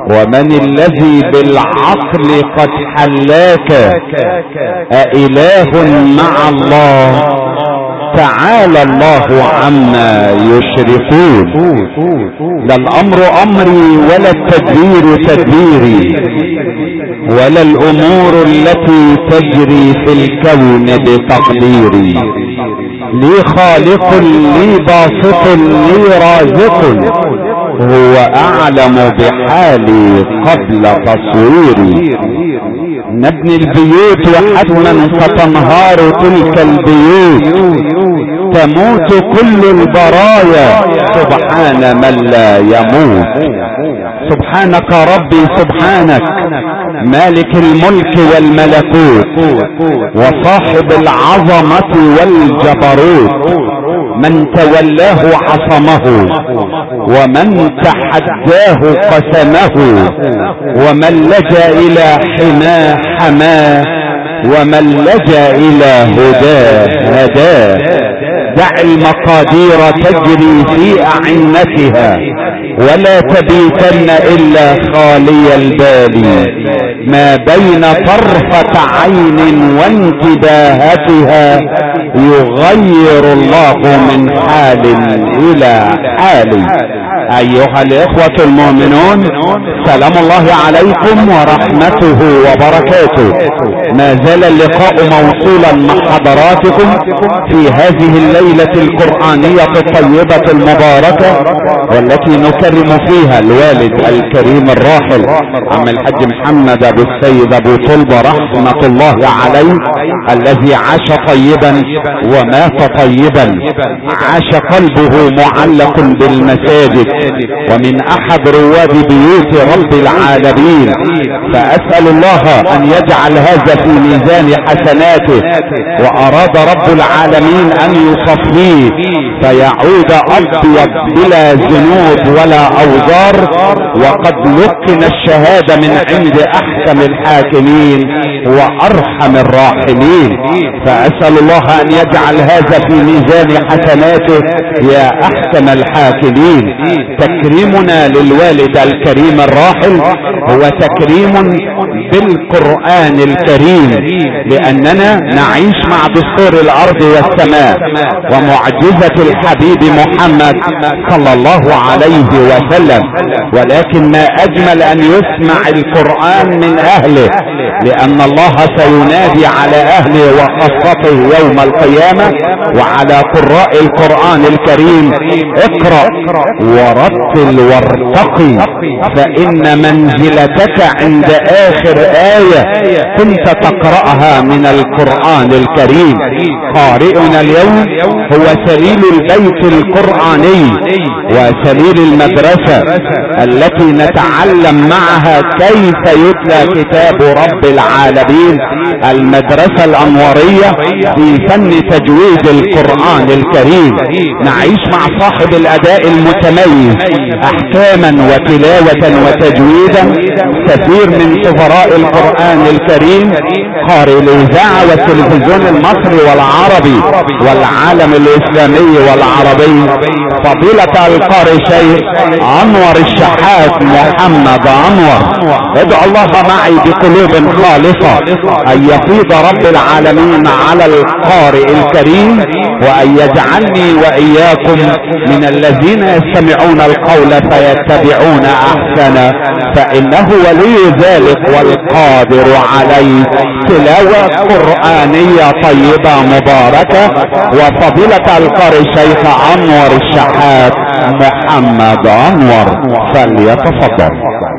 ومن الذي بالعقل قد حلاك أإله مع الله؟ تعالى الله عما يشركون. لا الامر امري ولا التدبير تدبيري ولا الامور التي تجري في الكون بتقديري. لي خالق لي باسط لي رازق، هو اعلم بحالي قبل تصويري. نبني البيوت وحتما ستنهار تلك البيوت، تموت كل البرايا سبحان من لا يموت. سبحانك ربي سبحانك، مالك الملك والملكوت وصاحب العظمة والجبروت. من تولاه عصمه ومن تحداه قسمه، ومن لجأ الى حماه حماه، ومن لجأ الى هداه هداه. دع المقادير تجري في اعنتها، ولا تبيتن الا خالي البال. ما بين طرفة عين وانتباهتها يغير الله من حال الى حال. ايها الاخوة المؤمنون، سلام الله عليكم ورحمته وبركاته. ما زال اللقاء موصولا مع حضراتكم في هذه الليلة القرآنية الطيبة المباركة، والتي نكرم فيها الوالد الكريم الراحل عم الحاج محمد ابو السيد ابو طلبة رحمة الله عليه، الذي عاش طيبا ومات طيبا، عاش قلبه معلق بالمساجد ومن احد رواد بيوت رب العالمين. فاسأل الله ان يجعل هذا في ميزان حسناته، واراد رب العالمين ان يصفيه فيعود ابيض بلا ذنوب ولا اوزار، وقد لقن الشهادة من عند احكم الحاكمين وارحم الراحمين. فاسأل الله ان يجعل هذا في ميزان حسناته يا احكم الحاكمين. تكريمنا للوالد الكريم الراحل هو تكريم بالقرآن الكريم، لاننا نعيش مع دستور الارض والسماء ومعجزة الحبيب محمد صلى الله عليه وسلم. ولكن ما اجمل ان يسمع القرآن من اهله، لان الله سينادي على اهله وخاصته يوم القيامة وعلى قراء القرآن الكريم: اقرأ ورتل وارتقي، فان منزلتك عند اخر آية كنت تقرأها من القرآن الكريم. قارئنا اليوم هو سليل البيت القرآني وسليل المدرسة التي نتعلم معها كيف يتلى كتاب رب العالمين، المدرسة الأنورية في فن تجويد القرآن الكريم. نعيش مع صاحب الأداء المتميز أحكاما وتلاوة وتجويدا، سفير من سفراء القرآن الكريم، قارئ الإذاعة والتلفزيون المصري والعربي والعالم الإسلامي والعربي، فضيلة القارئ شيخ أنور الشحات محمد أنور. ادعو الله معي بقلوب خالصة أن يفيض رب العالمين على القارئ الكريم، وأن يجعلني وإياكم من الذين يستمعون القول فيتبعون أحسنه، فإنه ولي ذلك والقادر عليه. تلاوة قرآنية طيبة مباركة، وفضيلة القارئ شيخ أنور الشحات محمد أنور فليتفضل.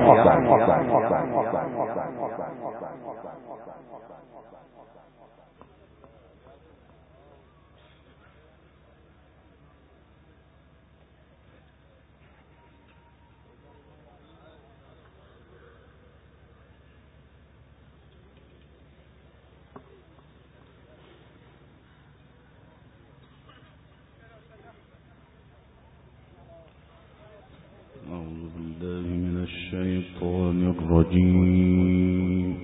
أعوذ بالله من الشيطان الرجيم.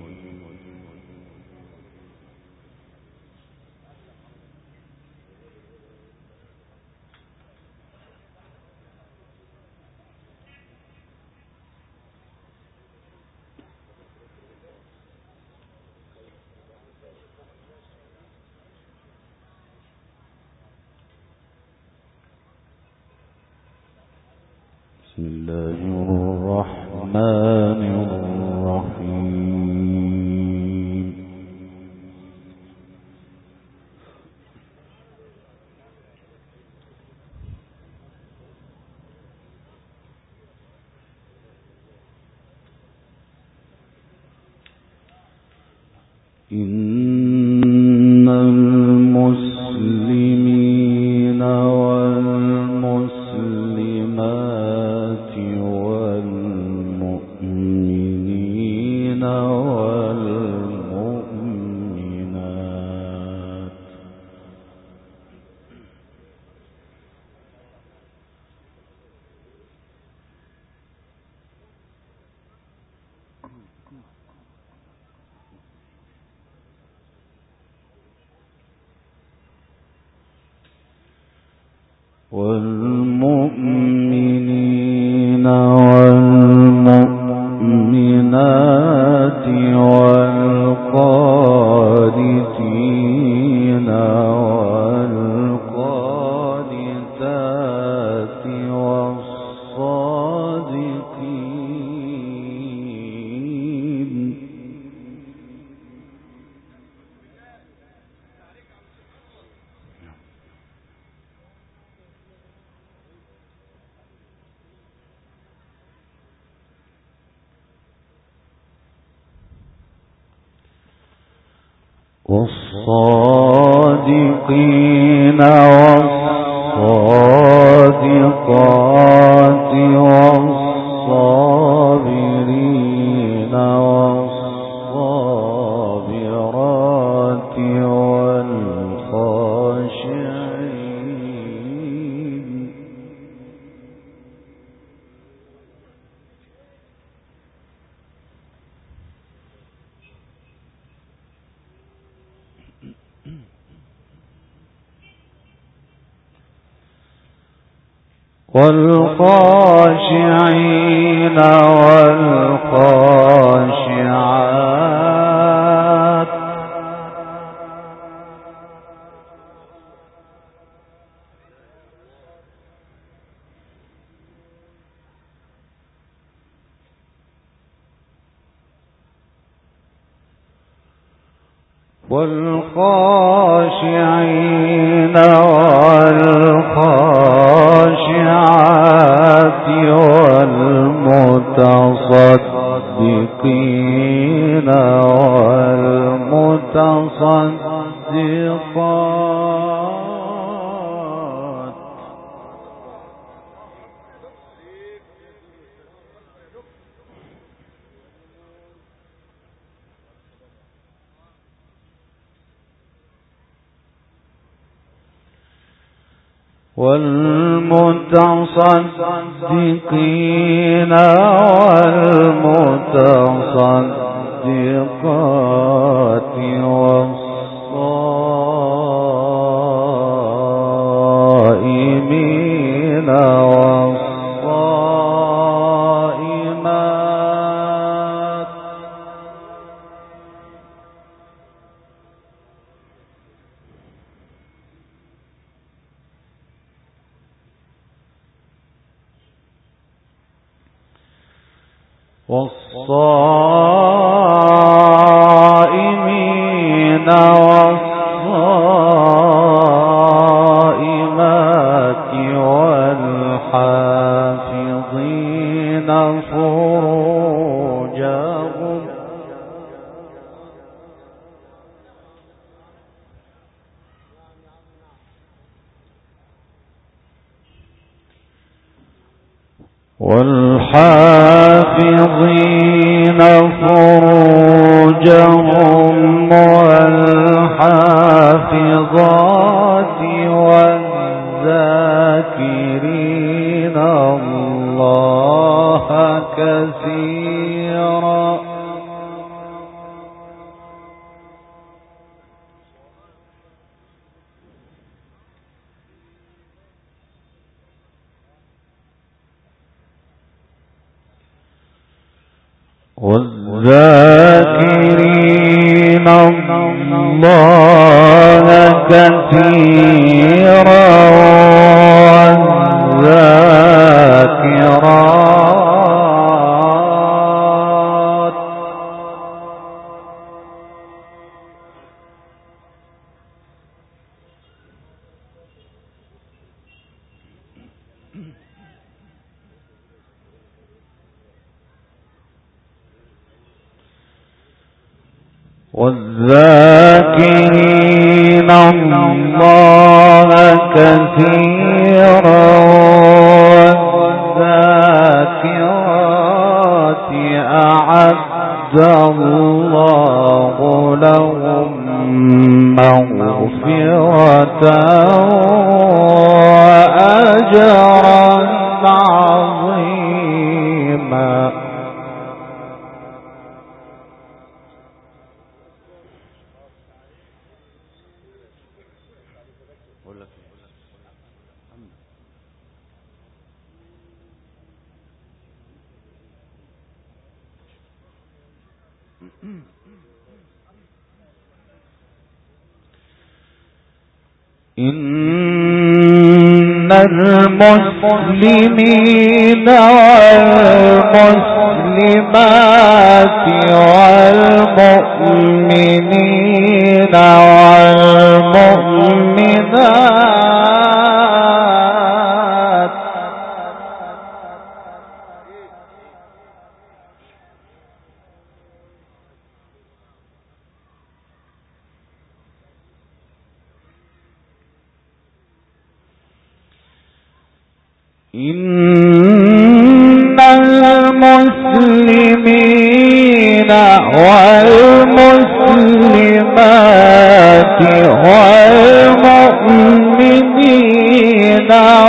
الله الرحمن الرحيم. إن المسلمين والمسلمات والمؤمنين والمؤمنات والمؤمنين والمؤمنات والقانتين والقانتات والصادقين والصادقين والصادقات والصابرين والصابرات والخاشعين والخاشعين والخاشعات والخاشعين والخاشعات والمتصدقين والمتصدقات والمتصدقين والمتصدقات والصائمين والصائمات والصائمين والصائمات والحافظين فروجهم والحافظين فروجهم والحافظات والذاكرين الله كثيرا والذاكرين الله كثيرا والذاكرات والذاكرين الله كثيرا والذاكرات أعد الله لهم مغفرة وأجرا عظيما. إن المسلمين والمسلمات والمؤمنين والمؤمنات إن المسلمين والمسلمات والمؤمنين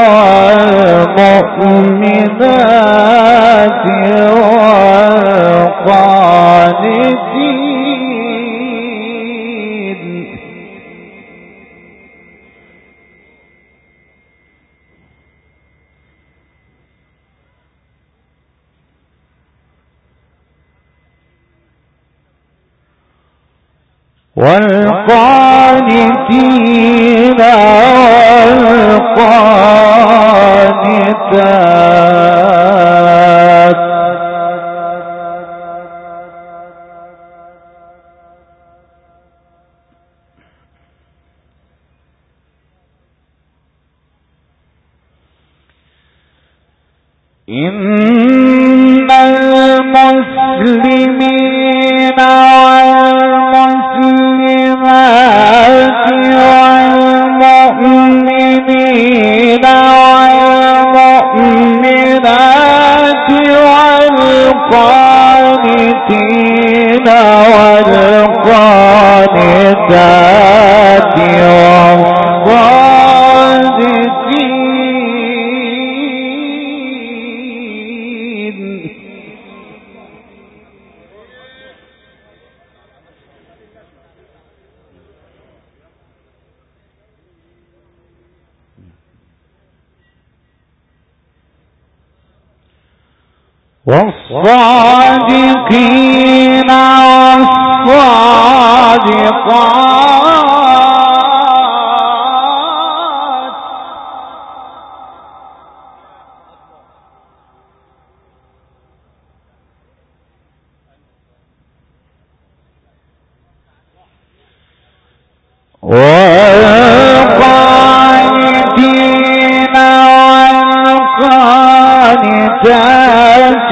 والمؤمنات والقانتين والقانتات إن المسلمين والمسلمات والمؤمنين والمؤمنات والقانتين والقانتات والصادقين والصادقات والقانتين والقانتات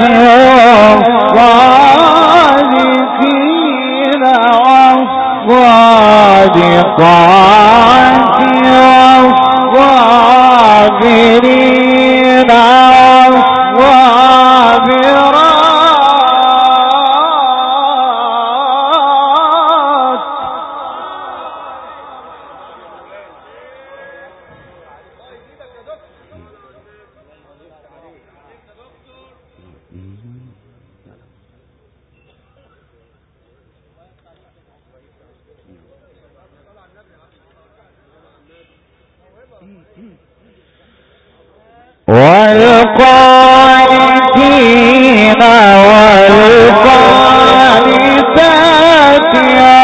والصادقين والصادقات والصابرين والصابرات والقانتين والقانتات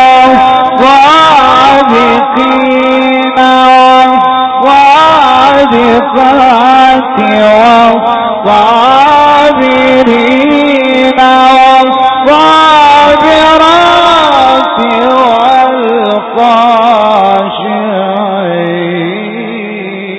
والصادقين والصادقات والصابرين والصابرات والخاشعين.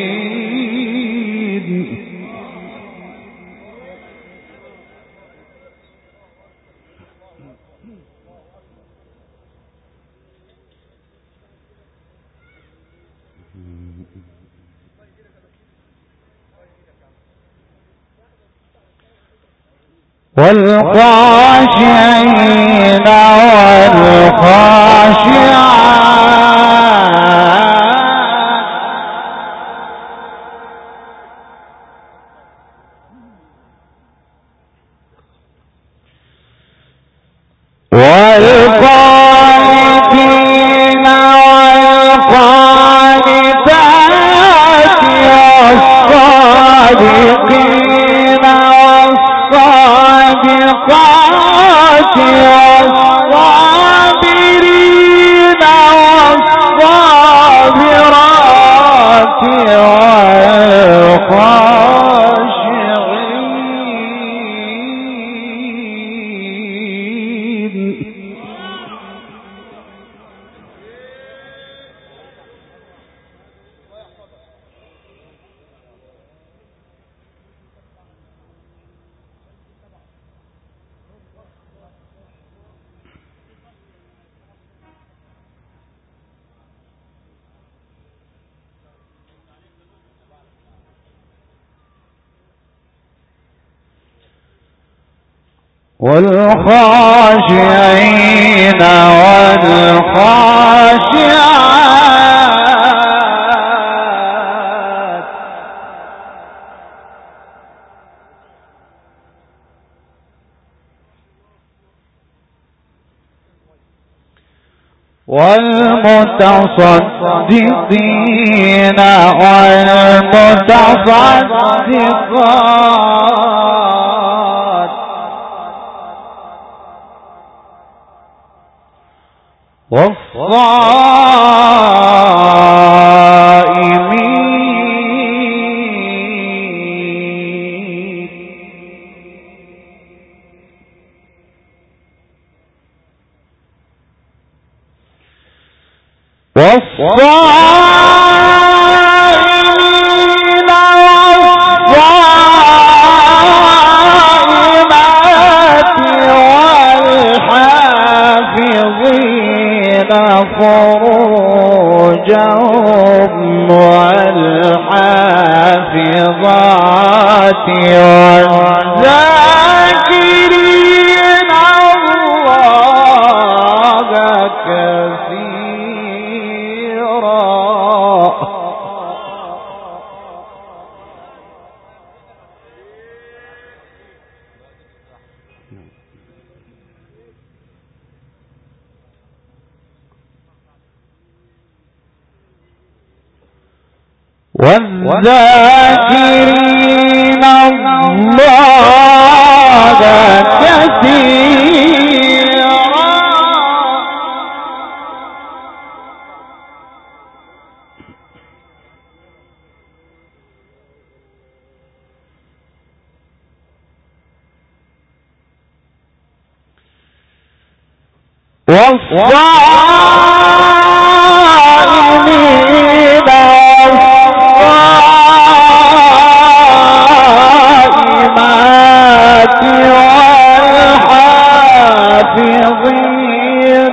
والخاشعين والخاشعات والقانتين والقانتات والصادقين والصادقات والصابرين والصابرات والخاشعين والخاشعات والمتصدقين والمتصدقات والصائمين والحافظين فروجهم والحافظات والذاكرين الله كثيرا والذاكرين الله كثيرا والصائمين والصائمات والحافظين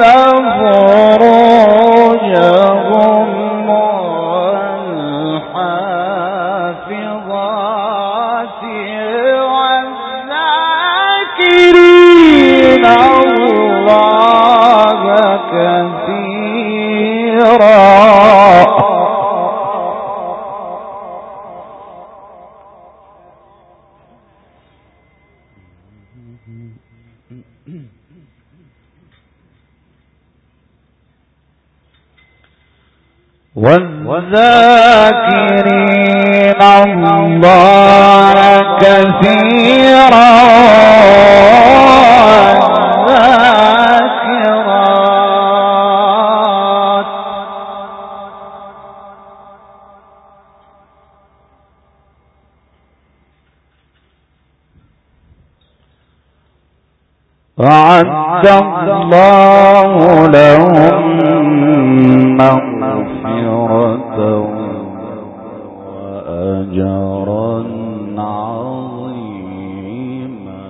فروجهم والحافظات والذاكرين الله كثيرا والذاكرين الله كثيرا والذاكرات أعد الله لهم مغفرة وأجرا عظيما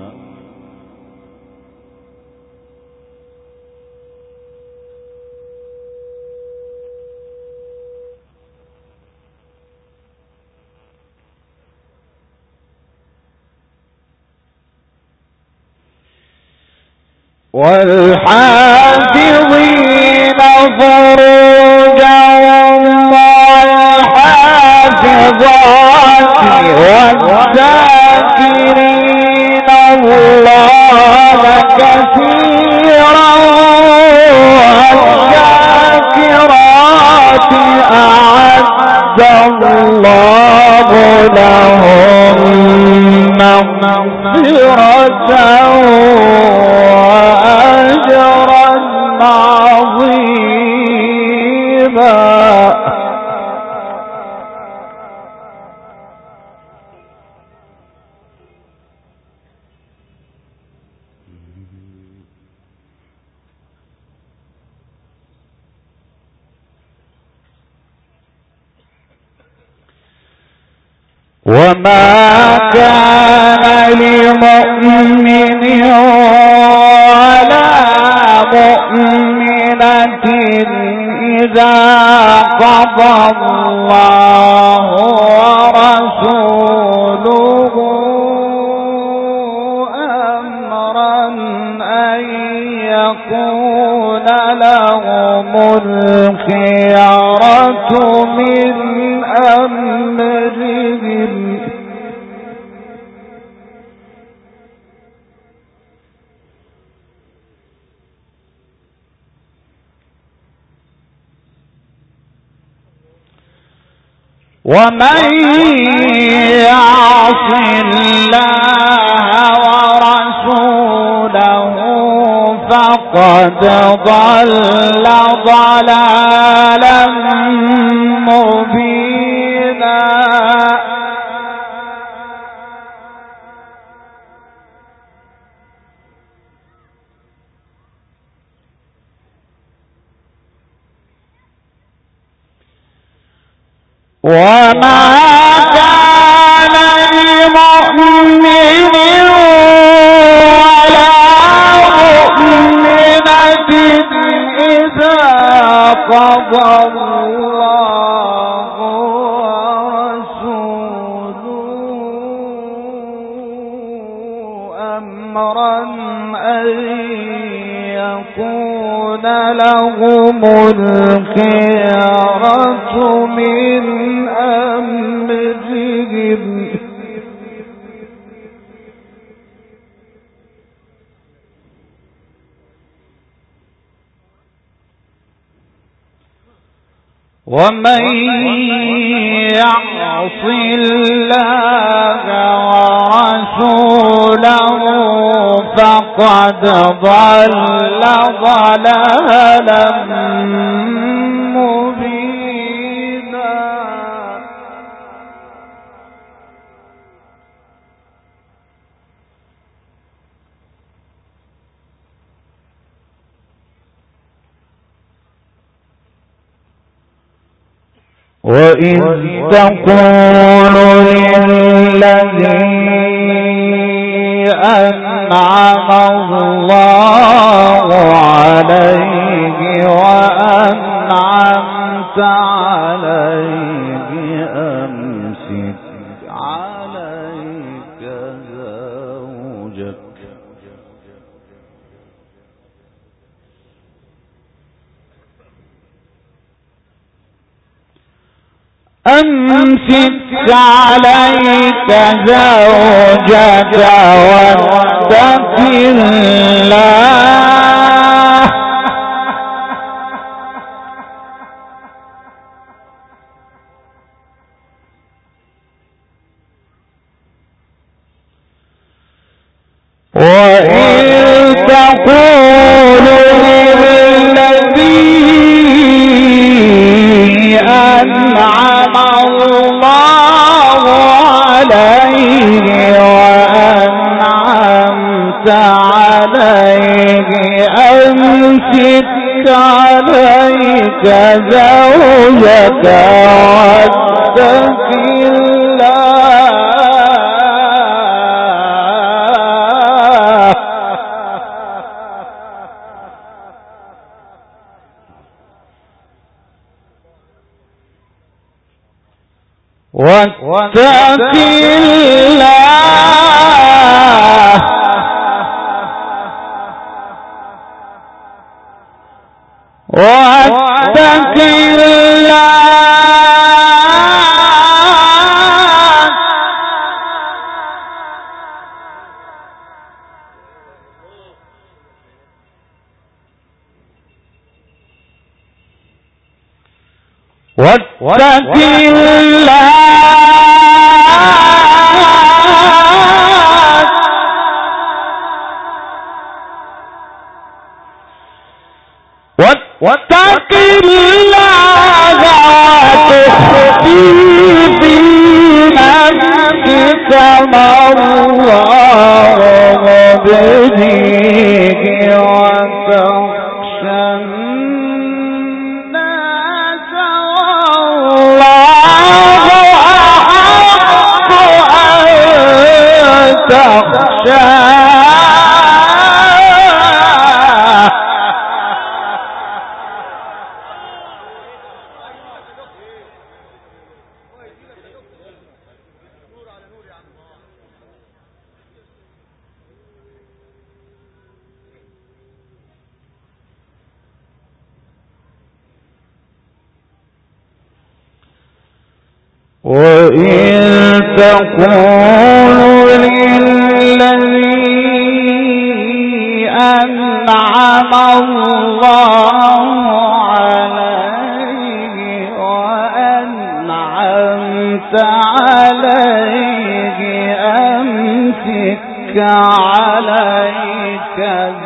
والحافظين فروجهم والحافظات والذاكرين الله كثيرا والذاكرات أعد الله لهم مغفرة وأجرا عظيما. وما كان لمؤمن ولا مؤمنة إذا قضى الله ورسوله أمرا أن يكون لهم الخيرة من أمرهم. ومن يعص الله ورسوله فقد ضل ضلالا مبينا. وما كان لمؤمن ولا مؤمنة إذا قضى الله ورسوله أمرا أن يكون لهم الخيرة من أمرهم. ومن يعص الله ورسوله فقد ضل ضلالا مبينا. وإذ تقول للذي أنعم الله عليه وأنعمت عليه أمسك عليك زوجك واتق الله وإن تقول للذي أنعم الله عليه وأنعمت عليه أمسك عليك زوجك واتق واتق الله واتق واتق واتق الله وتخفي في نفسك ما الله مبديه وتخشى الناس والله أحق أن تخشى. وإن تقولوا للذي أنعم الله عليه وأنعمت عليه أمسك عليك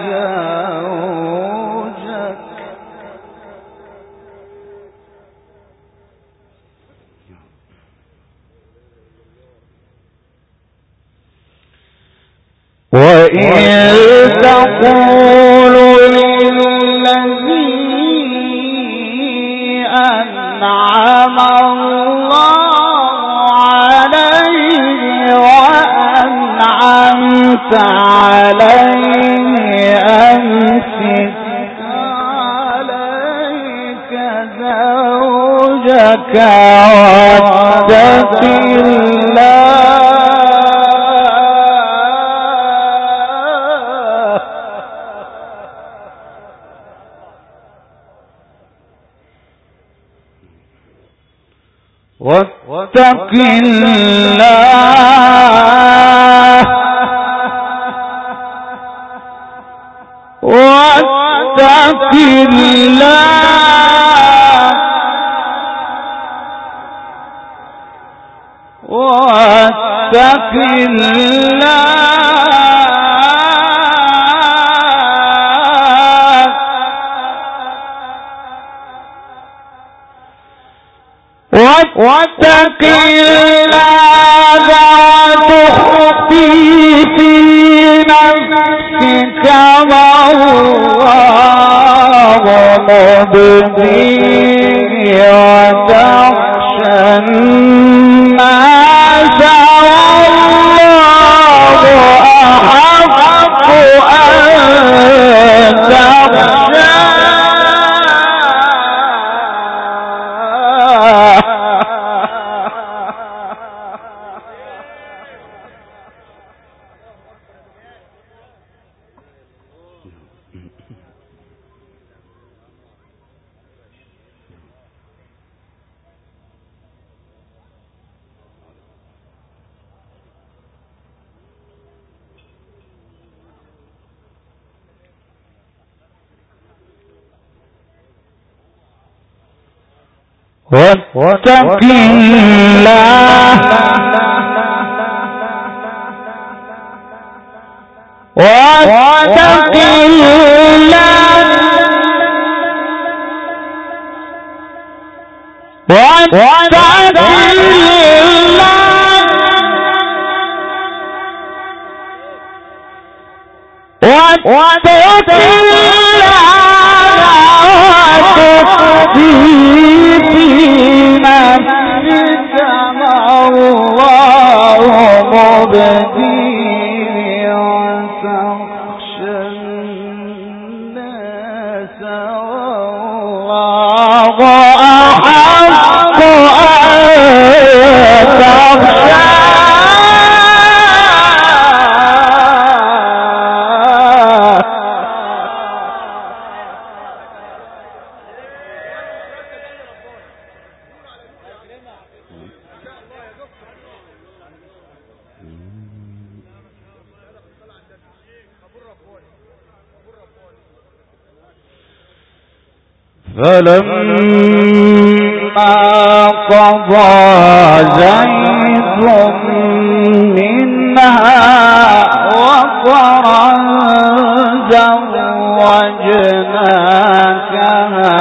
زوجك وإن تقولوا للذي أنعم الله عليه وأنعمت عليه أمسك عليك زوجك واتق الله واتق الله واتق الله واتق واتق الله وتخفي في نفسك ما الله مبديه وتخشى الناس والله أحق أن تخشى. واتق الله واتق الله واتق الله واتق الله مبديه وتخشى الناس والله أحق أن تخشى. فلما قضى زيد منها وطرا زوجناكها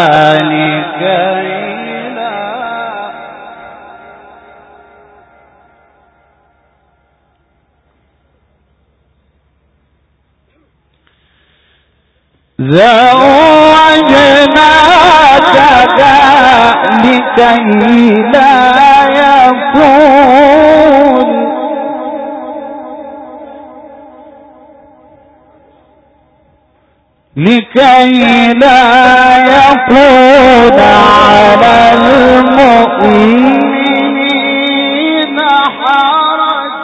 لكي لا يكون على المؤمنين حرج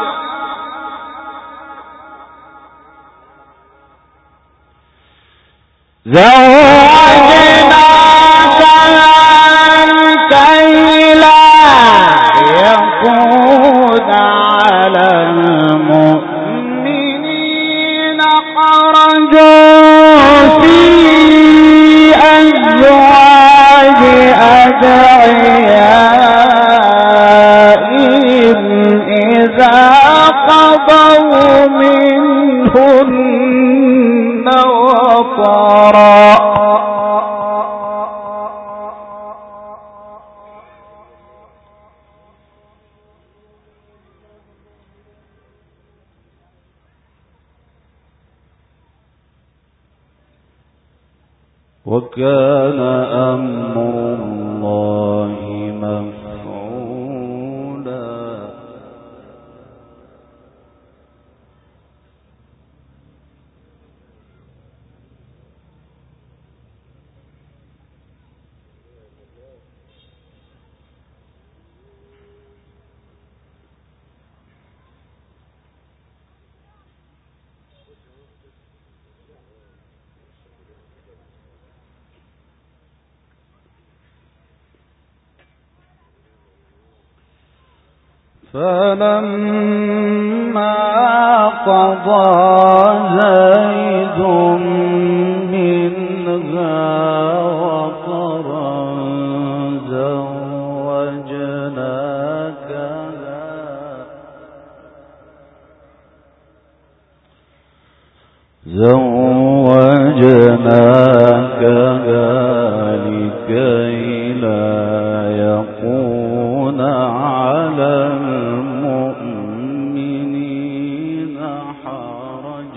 قضوا منهن وطرا وكان أمر الله مفعولا فلما قضى زيد منها وطرا زوجناكها لكي لا يكون على المؤمنين حرج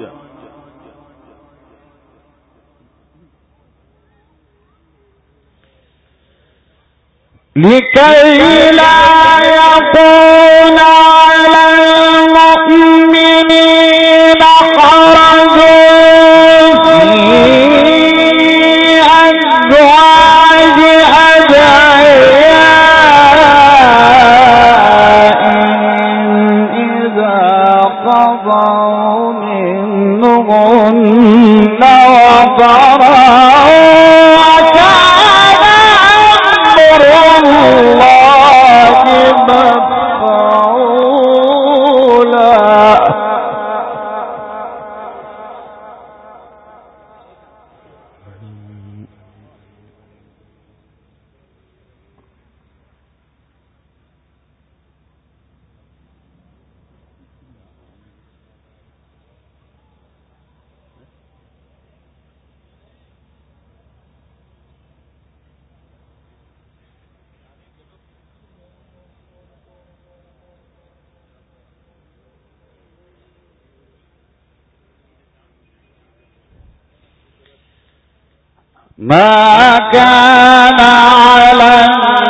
ما كان على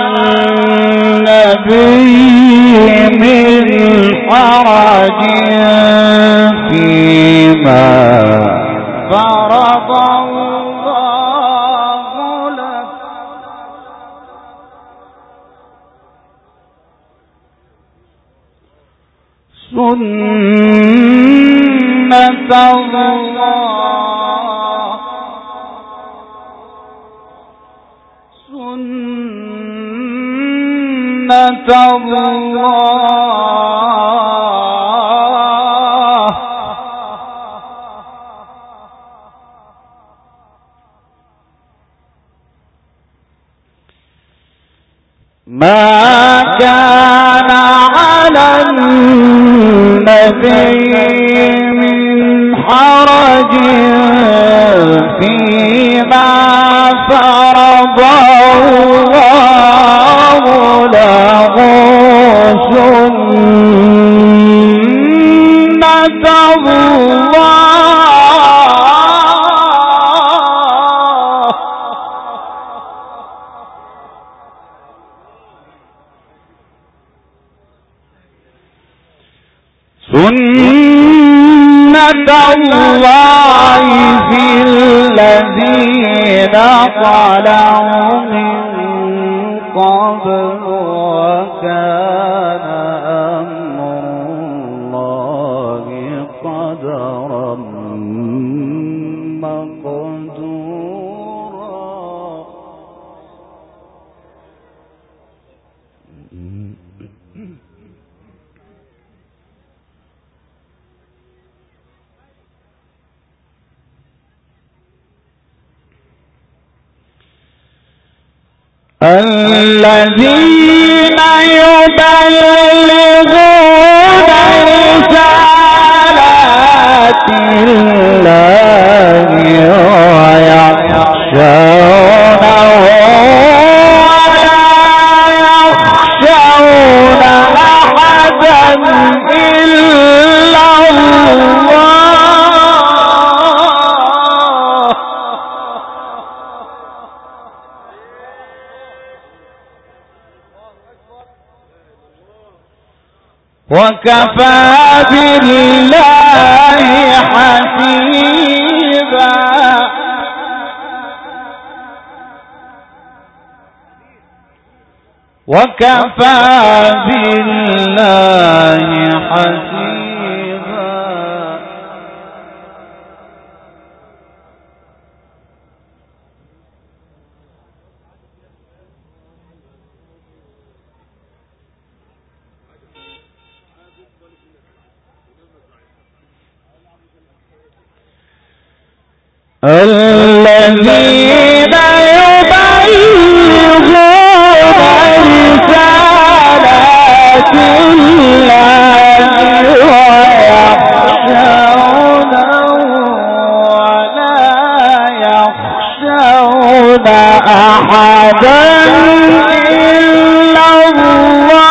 النبي من حرج فيما فرض الله له سنة الله ما كان على النبي من حرج فيما فرض الله له سنة الله في الذين خلوا من قبل وكان أمر الله قدرا مقدورا. الذين يبلغون رسالات الله ويخشونه ولا يخشون أحدا إلا الله. وكفى بالله حسيبا. وكفى بالله حسيبا. الذين يبلغون رسالات الله ويخشونه ولا يخشون أحدا إلا الله.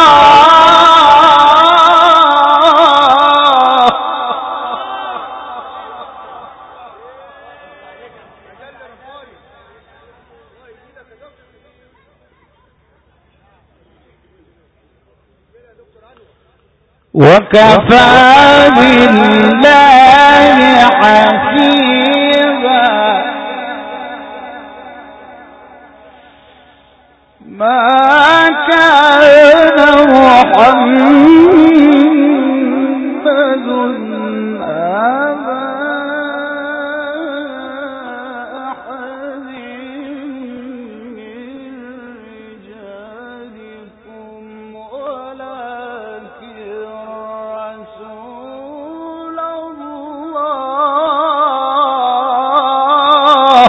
وكفى بالله حسيبا. ما كان محمد أبا أحد من رجالكم ولكن رسول الله.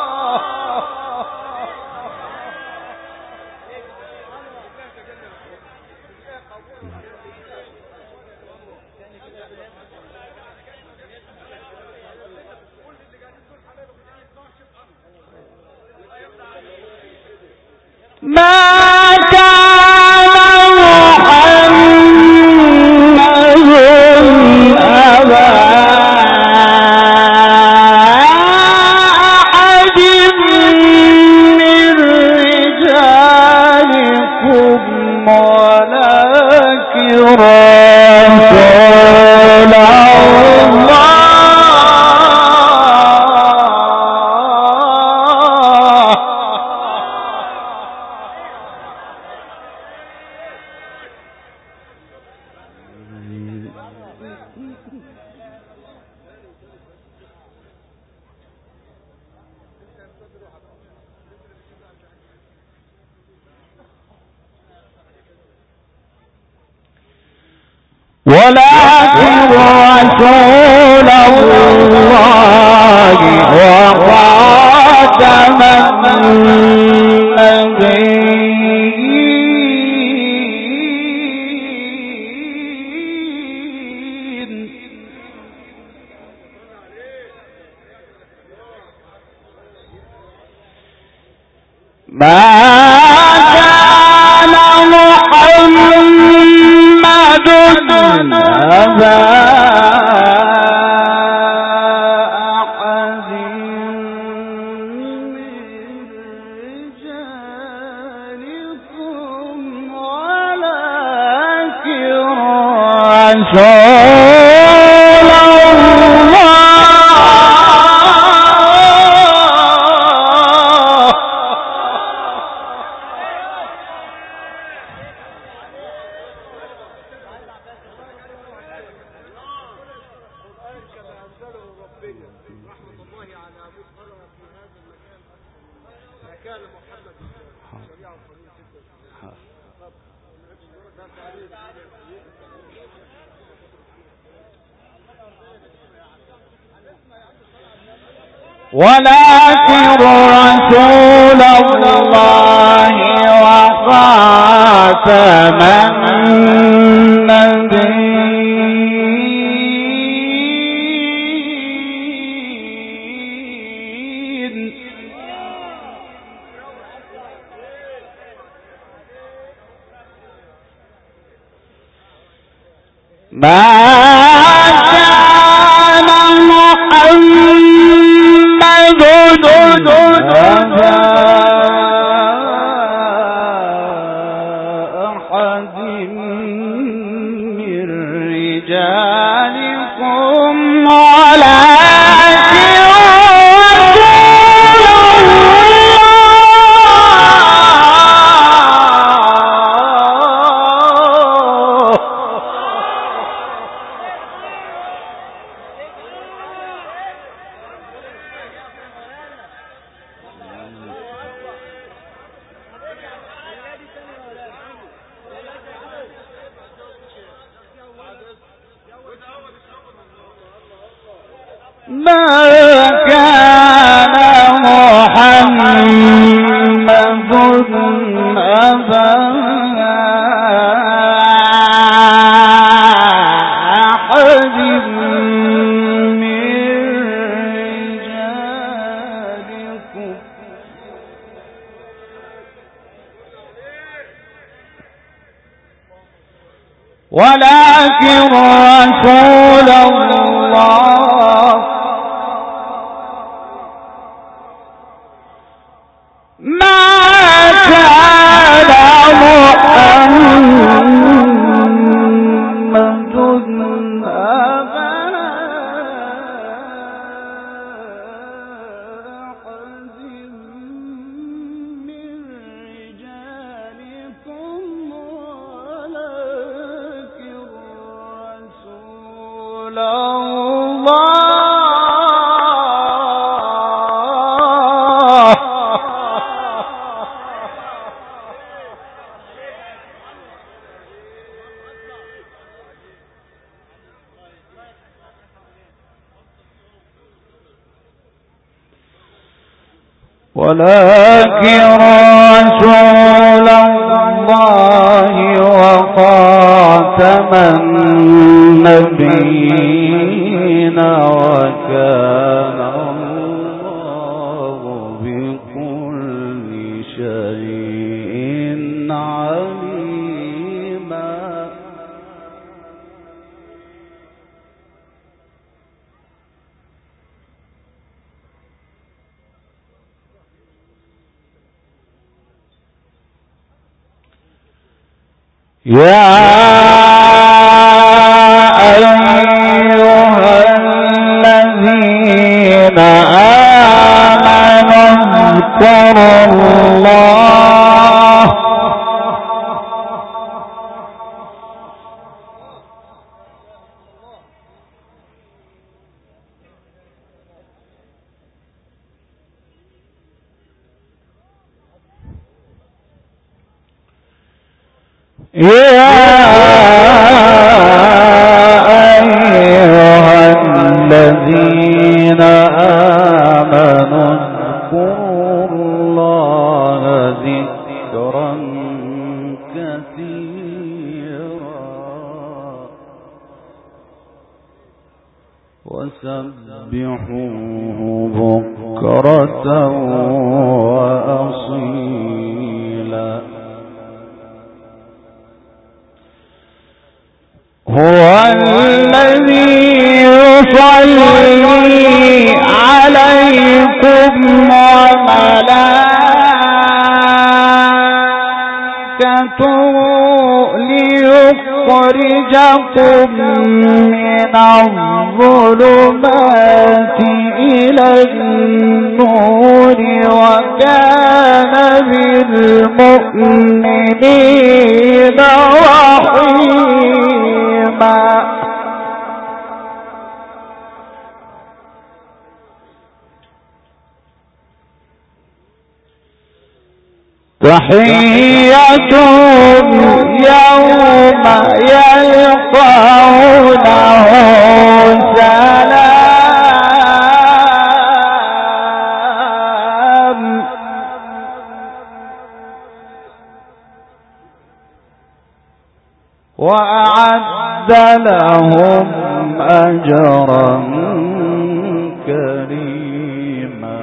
ما كان محمد أبا أحد من رجالكم ولكن رسول الله. ولكن رسول الله وخاتم النبيين. ما كان محمد أبا أحد من رجالكم ولكن رسول الله. ولكن رسول الله وخاتم النبيين. ما كان محمد أبا أحد من رجالكم ولكن ما كان محمد أبا أحد من رجالكم ولكن رسول الله. ما كان محمد أبا أحد من رجالكم ولكن رسول الله. ولكن رسول الله وخاتم النبيين وكان الله بكل شيء عليما. يا أيها الذين آمنوا اذكروا الله يا أيها الذين آمنوا اذكروا الله ذكرا كثيرا وسبحوه بكرة وأصيلا. يصلي عليكم وملائكته ليخرجكم من الظلمات إلى النور وكان بالمؤمنين رحيما. تحيتهم يوم يلقونه سلام وأعد لهم أجرا كريما.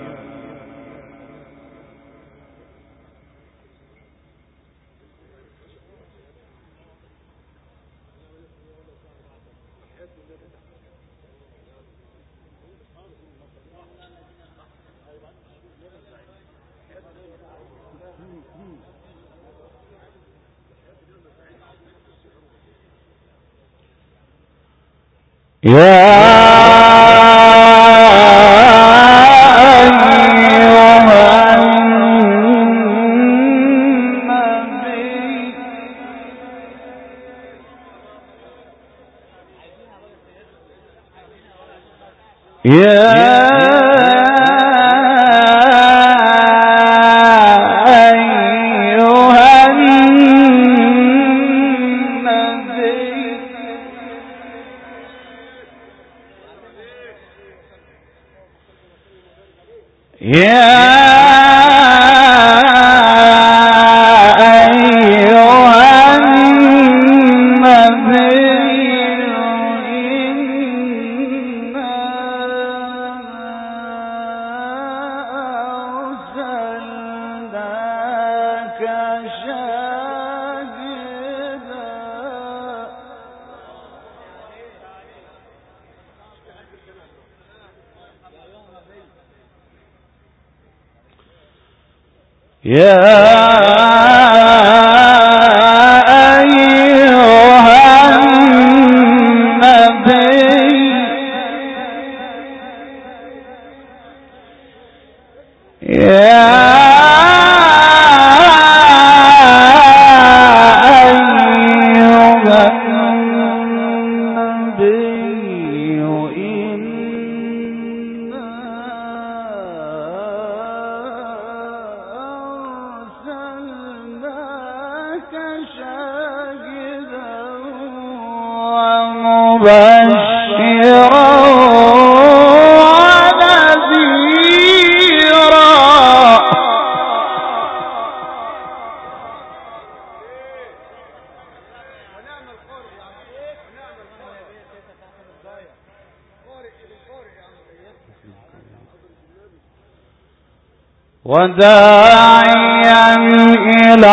وداعيا إلى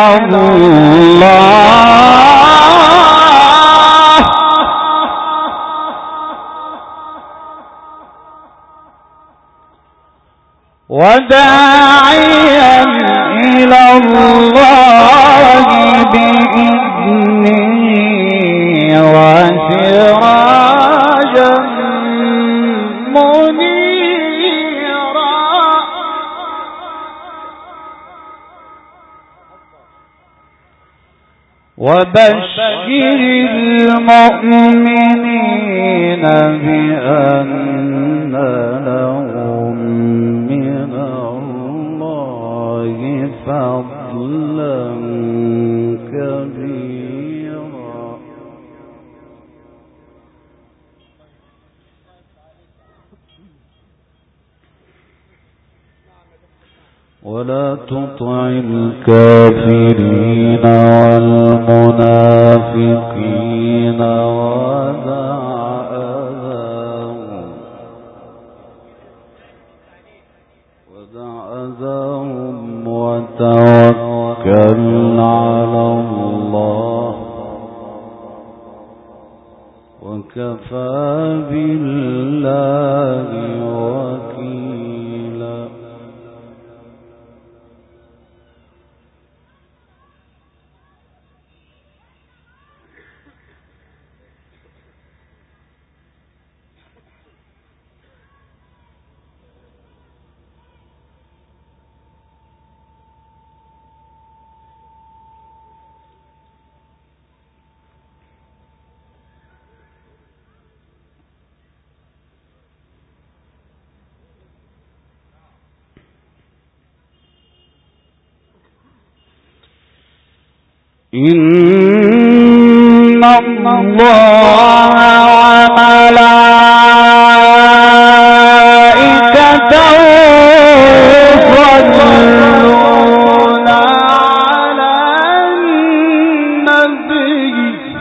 الله وداعيا إلى الله بإذنه وسراجا منيرا. وبشر المؤمنين بأن لهم من الله فضلا كبيرا. ولا تطع الكافرين والمنافقين ودع أذاهم وتوكل على الله وكفى وكفى بالله وكيلا. إن الله وملائكته يصلون على النبي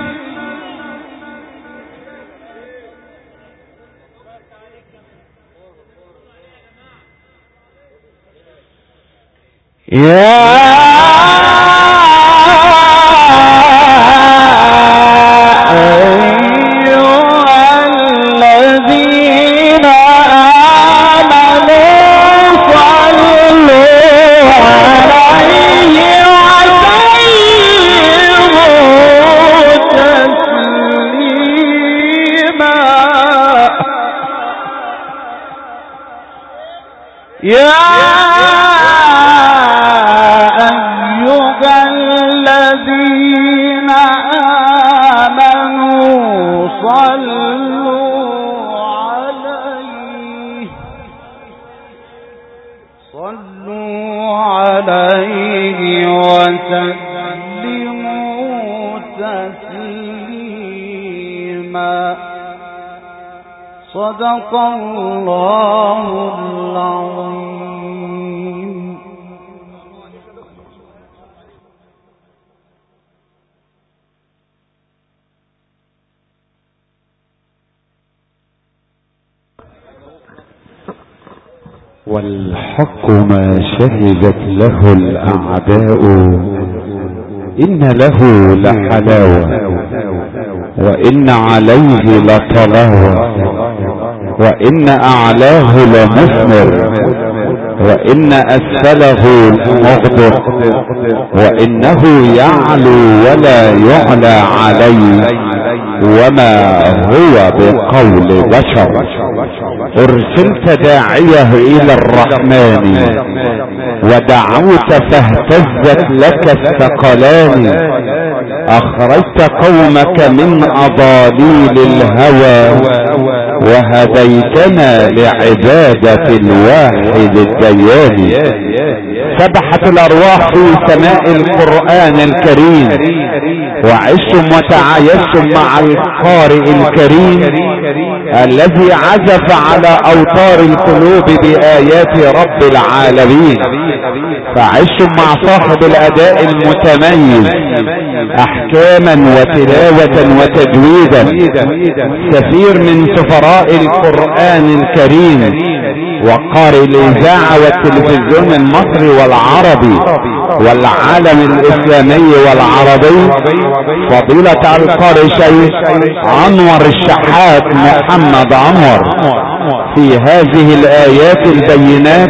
صدق الله العظيم. والحق ما شهدت له الأعداء إن له لحلاوة وإن عليه لطلاوة وإن أعلاه لمثمر وإن أسفله مغدق وإنه يعلو ولا يعلى عليه وما هو بقول بشر. أرسلت داعيه إلى الرحمن ودعوت فاهتزت لك الثقلان. أخرجت قومك من أضاليل الهوى وهديتنا لعبادة الواحد الديان. سبحت الأرواح في سماء القرآن الكريم وعشتم وتعايشتم مع القارئ الكريم الذي عزف على أوتار القلوب بآيات رب العالمين. فعشتم مع صاحب الأداء المتميز أحكاما وتلاوة وتجويدا، كثير من سفراء القرآن الكريم وقارئ الإذاعة والتلفزيون المصري والعربي والعالم الإسلامي والعربي، فضيلة القارئ شيخ أنور الشحات محمد أنور، في هذه الآيات البينات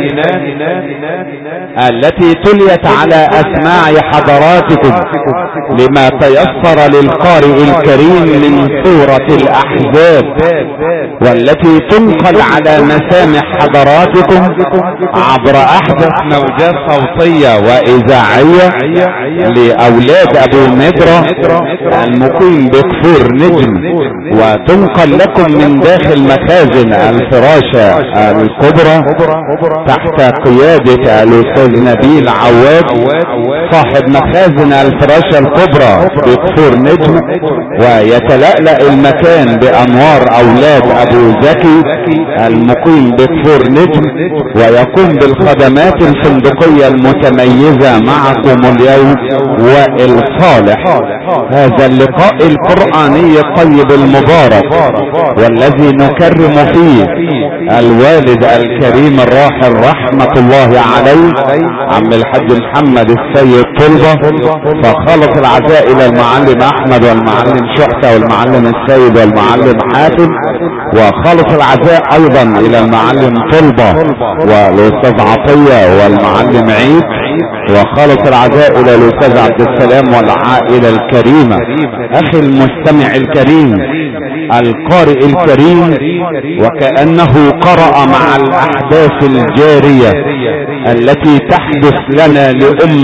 التي تليت على أسماع حضراتكم لما تيسر للقارئ الكريم من سورة الأحزاب، والتي تنقل على مسامع حضراتكم عبر أحدث موجات صوتية وإذاعية لأولاد أبو مدرة المقيم بكفور نجم، وتنقل لكم من داخل مخازن الفراشة الكبرى تحت قيادة الأستاذ نبيل عواد صاحب مخازن الفراشة الكبرى بكفور نجم. ويتلألأ المكان بأنوار أولاد أبو زكي المقيم بكفور نجم، ويقوم بالخدمات الفندقية المتميزة معكم اليوم وائل صالح. هذا اللقاء القرآني الطيب المبارك والذي نكرم فيه الوالد الكريم الراحل رحمة الله عليه عم الحاج محمد السيد طلبة، فخلص العزاء الى المعلم احمد والمعلم شحتة والمعلم السيد والمعلم حاتم، وخلص العزاء ايضا الى المعلم طلبة والاستاذ عطية والمعلم عيد، وخلص العزاء الى الاستاذ عبد السلام والعائلة الكريمة. اخي المستمع الكريم القارئ الكريم، وكأنه قرأ مع الاحداث الجارية التي تحدث لنا لأمة